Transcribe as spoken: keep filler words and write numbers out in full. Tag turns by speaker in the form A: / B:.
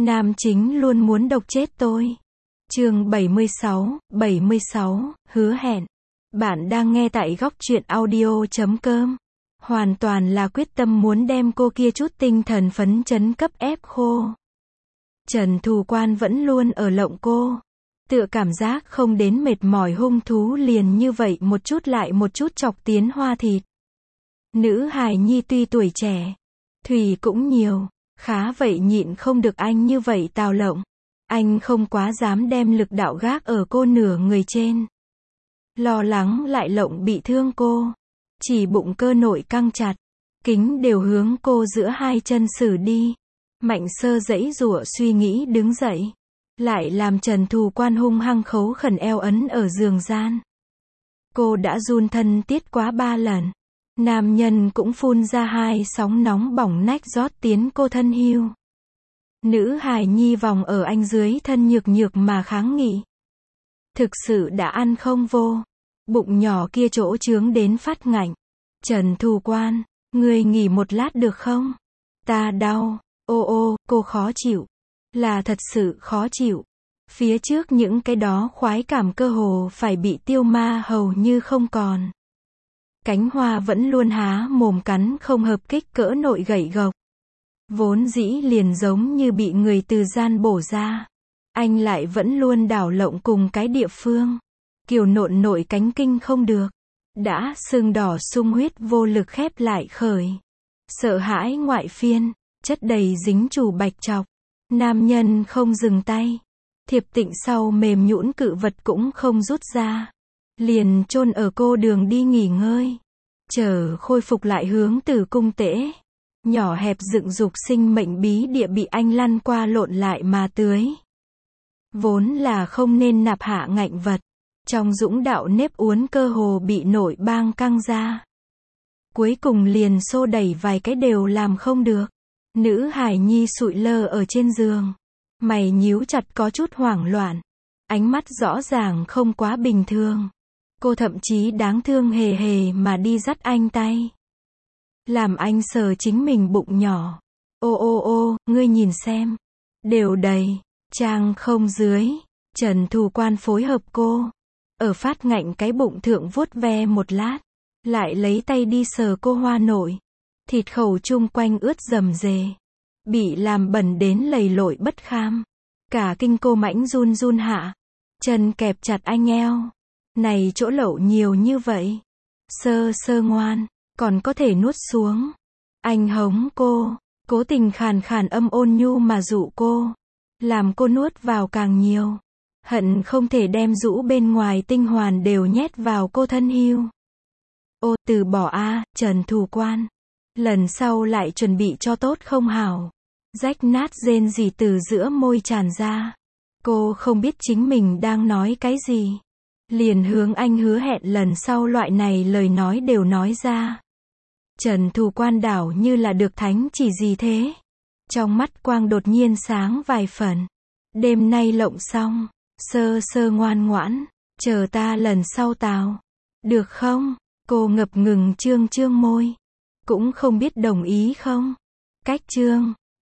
A: Nam chính luôn muốn độc chết tôi. Chương bảy mươi sáu, bảy mươi sáu, hứa hẹn. Bạn đang nghe tại góc truyện audio chấm com. Hoàn toàn là quyết tâm muốn đem cô kia chút tinh thần phấn chấn cấp ép khô. Trần Thù Quan vẫn luôn ở lộng cô. Tựa cảm giác không đến mệt mỏi hung thú liền như vậy một chút lại một chút chọc tiến hoa thịt. Nữ hài nhi tuy tuổi trẻ, thủy cũng nhiều, khá vậy nhịn không được anh như vậy tào lộng. Anh không quá dám đem lực đạo gác ở cô nửa người trên. Lo lắng lại lộng bị thương cô. Chỉ bụng cơ nội căng chặt, kính đều hướng cô giữa hai chân xử đi. Mạnh Sơ giãy giụa suy nghĩ đứng dậy. Lại làm Trần Thù Quan hung hăng khấu khẩn eo ấn ở giường gian. Cô đã run thân tiết quá ba lần. Nam nhân cũng phun ra hai sóng nóng bỏng nách rót tiến cô thân hưu. Nữ hài nhi vòng ở anh dưới thân nhược nhược mà kháng nghị. Thực sự đã ăn không vô. Bụng nhỏ kia chỗ trướng đến phát ngạnh. Trần Thù Quan, ngươi nghỉ một lát được không? Ta đau. Ô ô, cô khó chịu. Là thật sự khó chịu. Phía trước những cái đó khoái cảm cơ hồ phải bị tiêu ma hầu như không còn. Cánh hoa vẫn luôn há mồm cắn không hợp kích cỡ nội gậy gộc. Vốn dĩ liền giống như bị người từ gian bổ ra. Anh lại vẫn luôn đảo lộng cùng cái địa phương. Kiều nộn nội cánh kinh không được. Đã sưng đỏ sung huyết vô lực khép lại khởi. Sợ hãi ngoại phiên, chất đầy dính chủ bạch chọc. Nam nhân không dừng tay. Thiệp tịnh sau mềm nhũn cự vật cũng không rút ra. Liền chôn ở cô đường đi nghỉ ngơi. Chờ khôi phục lại hướng Tử Cung tễ. Nhỏ hẹp dựng dục sinh mệnh bí địa bị anh lăn qua lộn lại mà tưới. Vốn là không nên nạp hạ ngạnh vật. Trong dũng đạo nếp uốn cơ hồ bị nội bang căng ra. Cuối cùng liền xô đẩy vài cái đều làm không được. Nữ hài nhi sụi lơ ở trên giường. Mày nhíu chặt có chút hoảng loạn. Ánh mắt rõ ràng không quá bình thường. Cô thậm chí đáng thương hề hề mà đi dắt anh tay. Làm anh sờ chính mình bụng nhỏ. Ô ô ô, ngươi nhìn xem. Đều đầy. Trang không dưới. Trần Thù Quan phối hợp cô. Ở phát ngạnh cái bụng thượng vuốt ve một lát. Lại lấy tay đi sờ cô hoa nội. Thịt khẩu chung quanh ướt rầm rề. Bị làm bẩn đến lầy lội bất kham. Cả kinh cô mãnh run run hạ. Chân kẹp chặt anh eo. Này chỗ lậu nhiều như vậy. Sơ sơ ngoan. Còn có thể nuốt xuống. Anh hống cô. Cố tình khàn khàn âm ôn nhu mà dụ cô. Làm cô nuốt vào càng nhiều. Hận không thể đem rũ bên ngoài tinh hoàn đều nhét vào cô thân hưu. Ô, từ bỏ a, Trần Thù Quan. Lần sau lại chuẩn bị cho tốt không hảo. Rách nát rên rỉ từ giữa môi tràn ra. Cô không biết chính mình đang nói cái gì. Liền hướng anh hứa hẹn lần sau loại này lời nói đều nói ra. Trần Thù Quan đảo như là được thánh chỉ gì thế. Trong mắt quang đột nhiên sáng vài phần. Đêm nay lộng xong. Sơ sơ ngoan ngoãn. Chờ ta lần sau tào. Được không? Cô ngập ngừng trương trương môi. Cũng không biết đồng ý không. Cách trương.